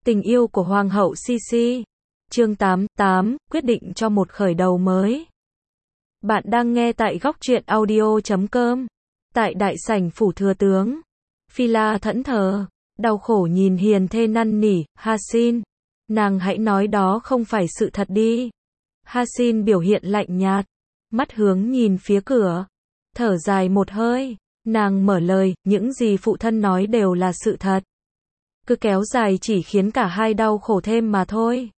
Tình yêu của Hoàng hậu Sisi. Chương 88, quyết định cho một khởi đầu mới. Bạn đang nghe tại góc truyện audio.com. Tại đại sảnh phủ thừa tướng, Phila thẫn thờ, đau khổ nhìn hiền thê năn nỉ, Hasin, nàng hãy nói đó không phải sự thật đi. Hasin biểu hiện lạnh nhạt, mắt hướng nhìn phía cửa, thở dài một hơi, nàng mở lời, những gì phụ thân nói đều là sự thật. Cứ kéo dài chỉ khiến cả hai đau khổ thêm mà thôi.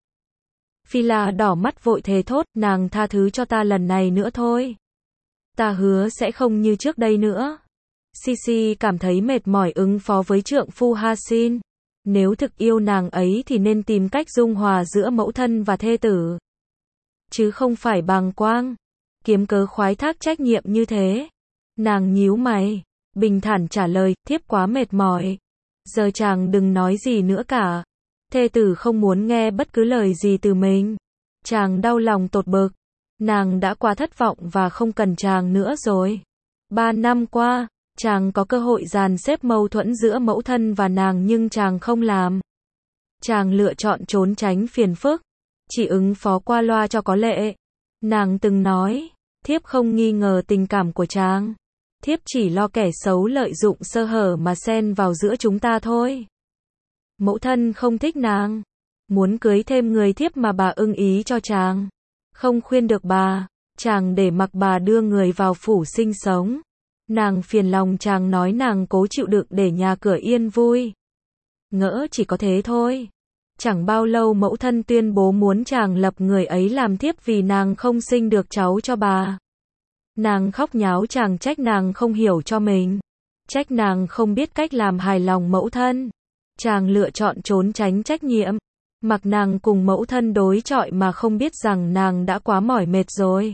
Phila đỏ mắt vội thề thốt, nàng tha thứ cho ta lần này nữa thôi. Ta hứa sẽ không như trước đây nữa. Sisi cảm thấy mệt mỏi ứng phó với trượng phu Hasin. Nếu thực yêu nàng ấy thì nên tìm cách dung hòa giữa mẫu thân và thê tử, chứ không phải bàng quang, kiếm cớ khoái thác trách nhiệm như thế. Nàng nhíu mày, bình thản trả lời, thiếp quá mệt mỏi. Giờ chàng đừng nói gì nữa cả. Thê tử không muốn nghe bất cứ lời gì từ mình. Chàng đau lòng tột bực. Nàng đã quá thất vọng và không cần chàng nữa rồi. 3 năm qua, chàng có cơ hội dàn xếp mâu thuẫn giữa mẫu thân và nàng nhưng chàng không làm. Chàng lựa chọn trốn tránh phiền phức, chỉ ứng phó qua loa cho có lệ. Nàng từng nói, thiếp không nghi ngờ tình cảm của chàng. Thiếp chỉ lo kẻ xấu lợi dụng sơ hở mà xen vào giữa chúng ta thôi. Mẫu thân không thích nàng, muốn cưới thêm người thiếp mà bà ưng ý cho chàng. Không khuyên được bà, chàng để mặc bà đưa người vào phủ sinh sống. Nàng phiền lòng chàng nói nàng cố chịu đựng để nhà cửa yên vui. Ngỡ chỉ có thế thôi. Chẳng bao lâu mẫu thân tuyên bố muốn chàng lập người ấy làm thiếp vì nàng không sinh được cháu cho bà. Nàng khóc nháo chàng trách nàng không hiểu cho mình, trách nàng không biết cách làm hài lòng mẫu thân. Chàng lựa chọn trốn tránh trách nhiệm, mặc nàng cùng mẫu thân đối chọi mà không biết rằng nàng đã quá mỏi mệt rồi.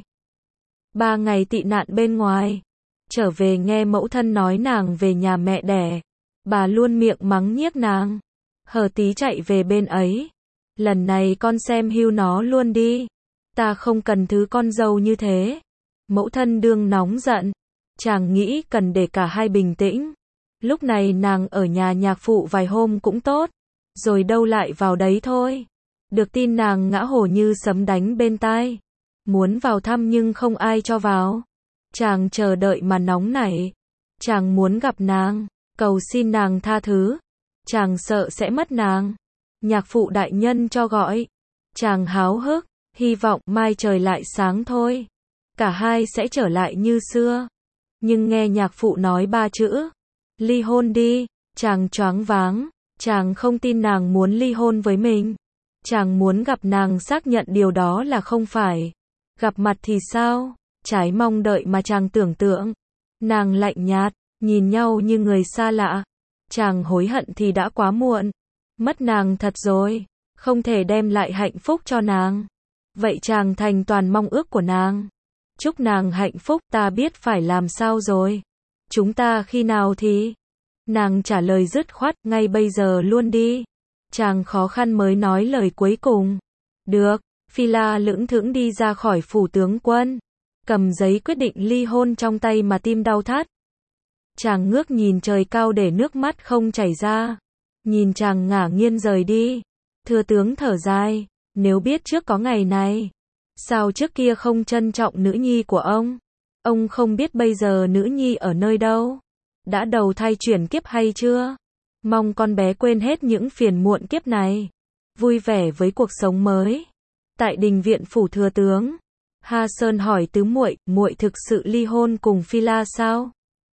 3 ngày tị nạn bên ngoài, trở về nghe mẫu thân nói nàng về nhà mẹ đẻ, bà luôn miệng mắng nhiếc nàng. Hờ tí chạy về bên ấy. Lần này con xem hưu nó luôn đi. Ta không cần thứ con dâu như thế. Mẫu thân đương nóng giận. Chàng nghĩ cần để cả hai bình tĩnh. Lúc này nàng ở nhà nhạc phụ vài hôm cũng tốt. Rồi đâu lại vào đấy thôi. Được tin nàng ngã hổ như sấm đánh bên tai. Muốn vào thăm nhưng không ai cho vào. Chàng chờ đợi mà nóng nảy. Chàng muốn gặp nàng, cầu xin nàng tha thứ. Chàng sợ sẽ mất nàng. Nhạc phụ đại nhân cho gọi. Chàng háo hức, hy vọng mai trời lại sáng thôi. Cả hai sẽ trở lại như xưa. Nhưng nghe nhạc phụ nói 3 chữ. Ly hôn đi. Chàng choáng váng. Chàng không tin nàng muốn ly hôn với mình. Chàng muốn gặp nàng xác nhận điều đó là không phải. Gặp mặt thì sao? Trái mong đợi mà chàng tưởng tượng. Nàng lạnh nhạt, nhìn nhau như người xa lạ. Chàng hối hận thì đã quá muộn. Mất nàng thật rồi. Không thể đem lại hạnh phúc cho nàng. Vậy chàng thành toàn mong ước của nàng. Chúc nàng hạnh phúc, ta biết phải làm sao rồi. Chúng ta khi nào thì? Nàng trả lời dứt khoát, ngay bây giờ luôn đi. Chàng khó khăn mới nói lời cuối cùng. Được. Phila lững thững đi ra khỏi phủ tướng quân. Cầm giấy quyết định ly hôn trong tay mà tim đau thắt. Chàng ngước nhìn trời cao để nước mắt không chảy ra. Nhìn chàng ngả nghiêng rời đi. Thừa tướng thở dài. Nếu biết trước có ngày này, sao trước kia không trân trọng nữ nhi của ông? Ông không biết bây giờ nữ nhi ở nơi đâu? Đã đầu thai chuyển kiếp hay chưa? Mong con bé quên hết những phiền muộn kiếp này. Vui vẻ với cuộc sống mới. Tại đình viện phủ thừa tướng, Ha Sơn hỏi tứ muội, muội thực sự ly hôn cùng Phila sao?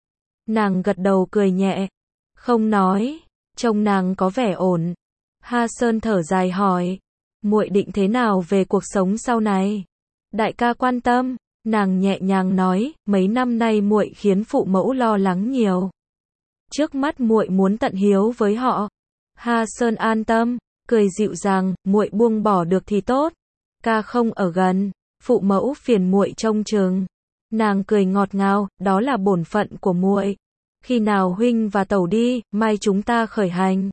Nàng gật đầu cười nhẹ, không nói, trông nàng có vẻ ổn. Ha Sơn thở dài hỏi, muội định thế nào về cuộc sống sau này? Đại ca quan tâm, nàng nhẹ nhàng nói, mấy năm nay muội khiến phụ mẫu lo lắng nhiều. Trước mắt muội muốn tận hiếu với họ. Ha Sơn an tâm, cười dịu dàng, muội buông bỏ được thì tốt. Ca không ở gần, phụ mẫu phiền muội trông chừng. Nàng cười ngọt ngào, đó là bổn phận của muội. Khi nào huynh và tẩu đi, mai chúng ta khởi hành.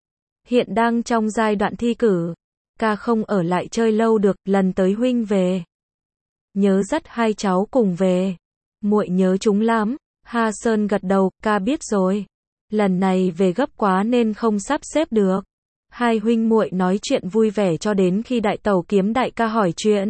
Hiện đang trong giai đoạn thi cử. Ca không ở lại chơi lâu được, lần tới huynh về. Nhớ dắt hai cháu cùng về. Muội nhớ chúng lắm. Ha Sơn gật đầu, ca biết rồi. Lần này về gấp quá nên không sắp xếp được. Hai huynh muội nói chuyện vui vẻ cho đến khi đại tẩu kiếm đại ca hỏi chuyện.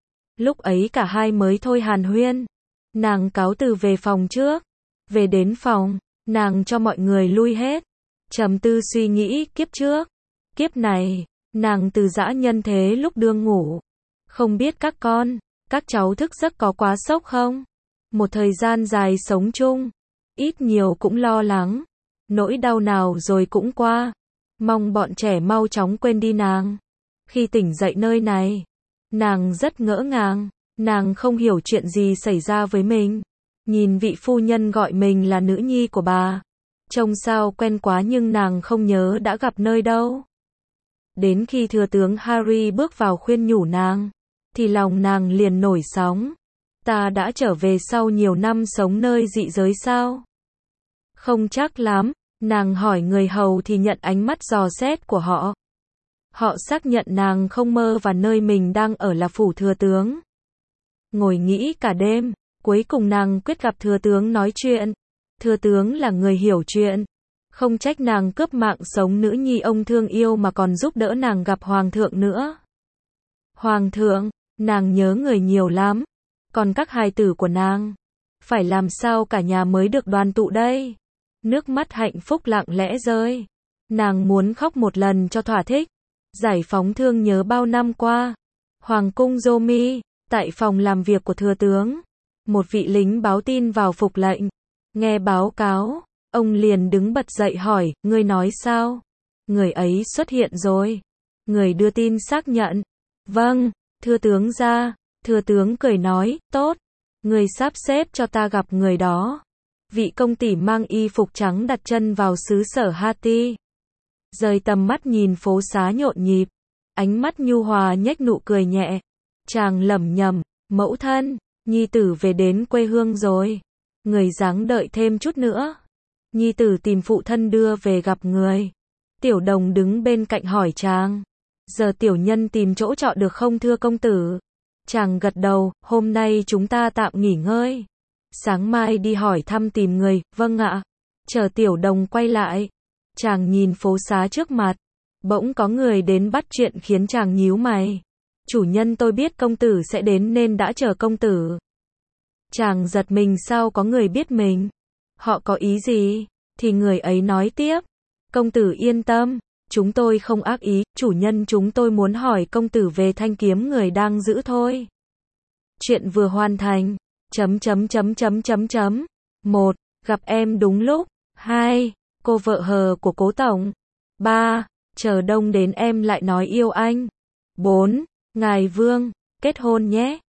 Lúc ấy cả hai mới thôi hàn huyên. Nàng cáo từ về phòng trước. Về đến phòng, nàng cho mọi người lui hết. Trầm tư suy nghĩ kiếp trước. Kiếp này, nàng từ giã nhân thế lúc đương ngủ. Không biết các con, các cháu thức giấc có quá sốc không? Một thời gian dài sống chung, ít nhiều cũng lo lắng. Nỗi đau nào rồi cũng qua. Mong bọn trẻ mau chóng quên đi nàng. Khi tỉnh dậy nơi này, nàng rất ngỡ ngàng. Nàng không hiểu chuyện gì xảy ra với mình. Nhìn vị phu nhân gọi mình là nữ nhi của bà. Trông sao quen quá nhưng nàng không nhớ đã gặp nơi đâu. Đến khi thừa tướng Harry bước vào khuyên nhủ nàng, thì lòng nàng liền nổi sóng. Ta đã trở về sau nhiều năm sống nơi dị giới sao? Không chắc lắm, nàng hỏi người hầu thì nhận ánh mắt dò xét của họ. Họ xác nhận nàng không mơ và nơi mình đang ở là phủ thừa tướng. Ngồi nghĩ cả đêm, cuối cùng nàng quyết gặp thừa tướng nói chuyện. Thừa tướng là người hiểu chuyện. Không trách nàng cướp mạng sống nữ nhi ông thương yêu mà còn giúp đỡ nàng gặp hoàng thượng nữa. Hoàng thượng, nàng nhớ người nhiều lắm. Còn các hài tử của nàng, phải làm sao cả nhà mới được đoàn tụ đây? Nước mắt hạnh phúc lặng lẽ rơi. Nàng muốn khóc một lần cho thỏa thích. Giải phóng thương nhớ bao năm qua. Hoàng cung Romi, tại phòng làm việc của thừa tướng. Một vị lính báo tin vào phục lệnh. Nghe báo cáo, ông liền đứng bật dậy hỏi, ngươi nói sao? Người ấy xuất hiện rồi. Người đưa tin xác nhận. Vâng, thưa tướng ra. Thừa tướng cười nói, tốt. Người sắp xếp cho ta gặp người đó. Vị công tỷ mang y phục trắng đặt chân vào xứ sở Hati. Rời tầm mắt nhìn phố xá nhộn nhịp. Ánh mắt nhu hòa nhếch nụ cười nhẹ. Chàng lẩm nhẩm, mẫu thân, nhi tử về đến quê hương rồi. Người dáng đợi thêm chút nữa. Nhi tử tìm phụ thân đưa về gặp người. Tiểu đồng đứng bên cạnh hỏi chàng. Giờ tiểu nhân tìm chỗ trọ được không thưa công tử? Chàng gật đầu, hôm nay chúng ta tạm nghỉ ngơi. Sáng mai đi hỏi thăm tìm người, vâng ạ. Chờ tiểu đồng quay lại. Chàng nhìn phố xá trước mặt. Bỗng có người đến bắt chuyện khiến chàng nhíu mày. Chủ nhân tôi biết công tử sẽ đến nên đã chờ công tử. Chàng giật mình sao có người biết mình. Họ có ý gì? Thì người ấy nói tiếp. Công tử yên tâm. Chúng tôi không ác ý, chủ nhân chúng tôi muốn hỏi công tử về thanh kiếm người đang giữ thôi. Chuyện vừa hoàn thành. .. 1. Gặp em đúng lúc. 2. Cô vợ hờ của cố tổng. 3. Chờ đông đến em lại nói yêu anh. 4. Ngài Vương, kết hôn nhé.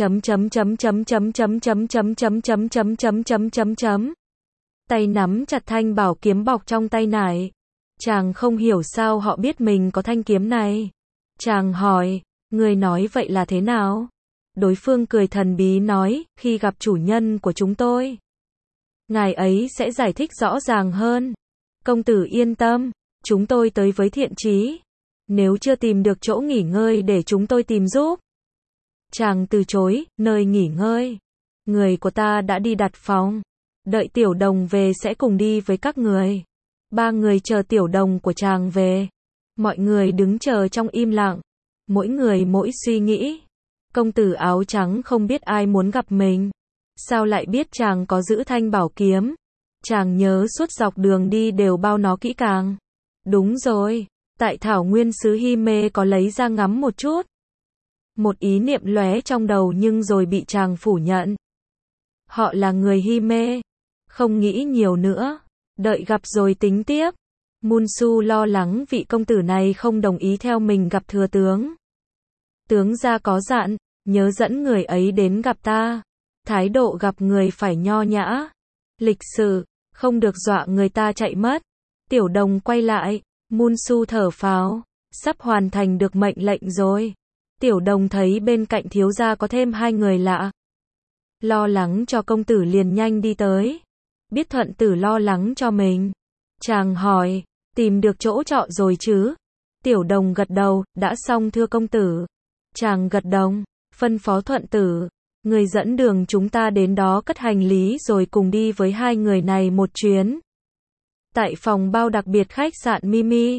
Tay nắm chặt thanh bảo kiếm bọc trong tay nải. Chàng không hiểu sao họ biết mình có thanh kiếm này. Chàng hỏi, người nói vậy là thế nào? Đối phương cười thần bí nói, khi gặp chủ nhân của chúng tôi, ngài ấy sẽ giải thích rõ ràng hơn. Công tử yên tâm, chúng tôi tới với thiện chí. Nếu chưa tìm được chỗ nghỉ ngơi để chúng tôi tìm giúp. Chàng từ chối, nơi nghỉ ngơi. Người của ta đã đi đặt phòng. Đợi tiểu đồng về sẽ cùng đi với các người. Ba người chờ tiểu đồng của chàng về. Mọi người đứng chờ trong im lặng. Mỗi người mỗi suy nghĩ. Công tử áo trắng không biết ai muốn gặp mình. Sao lại biết chàng có giữ thanh bảo kiếm? Chàng nhớ suốt dọc đường đi đều bao nó kỹ càng. Đúng rồi, tại thảo nguyên xứ Hy Mê có lấy ra ngắm một chút. Một ý niệm lóe trong đầu nhưng rồi bị chàng phủ nhận. Họ là người Hy Mê. Không nghĩ nhiều nữa. Đợi gặp rồi tính tiếp. Munsu lo lắng vị công tử này không đồng ý theo mình gặp thừa tướng. Tướng gia có dặn, nhớ dẫn người ấy đến gặp ta. Thái độ gặp người phải nho nhã, lịch sự, không được dọa người ta chạy mất. Tiểu đồng quay lại, Munsu thở phào, sắp hoàn thành được mệnh lệnh rồi. Tiểu đồng thấy bên cạnh thiếu gia có thêm hai người lạ. Lo lắng cho công tử liền nhanh đi tới. Biết thuận tử lo lắng cho mình. Chàng hỏi, tìm được chỗ trọ rồi chứ? Tiểu đồng gật đầu, đã xong thưa công tử. Chàng gật đầu, phân phó thuận tử. Người dẫn đường chúng ta đến đó cất hành lý rồi cùng đi với hai người này một chuyến. Tại phòng bao đặc biệt khách sạn Mimi.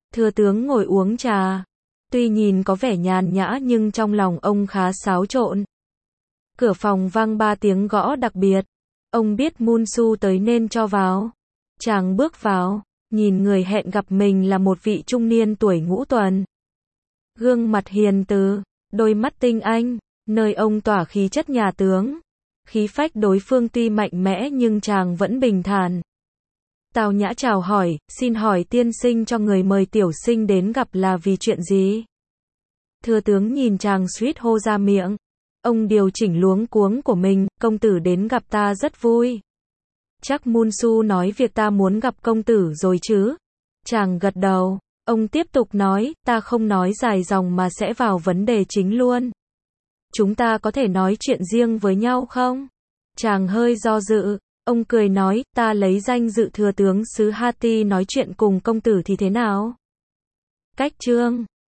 Thừa tướng ngồi uống trà. Tuy nhìn có vẻ nhàn nhã nhưng trong lòng ông khá xáo trộn. Cửa phòng vang 3 tiếng gõ đặc biệt. Ông biết Munsu tới nên cho vào. Chàng bước vào, nhìn người hẹn gặp mình là một vị trung niên tuổi ngũ tuần. Gương mặt hiền từ, đôi mắt tinh anh, nơi ông tỏa khí chất nhà tướng. Khí phách đối phương tuy mạnh mẽ nhưng chàng vẫn bình thản. Tào Nhã chào hỏi, xin hỏi tiên sinh cho người mời tiểu sinh đến gặp là vì chuyện gì? Thừa tướng nhìn chàng suýt hô ra miệng. Ông điều chỉnh luống cuống của mình, công tử đến gặp ta rất vui. Chắc Munsu nói việc ta muốn gặp công tử rồi chứ? Chàng gật đầu. Ông tiếp tục nói, ta không nói dài dòng mà sẽ vào vấn đề chính luôn. Chúng ta có thể nói chuyện riêng với nhau không? Chàng hơi do dự. Ông cười nói, ta lấy danh dự thừa tướng xứ Hati nói chuyện cùng công tử thì thế nào? Cách chương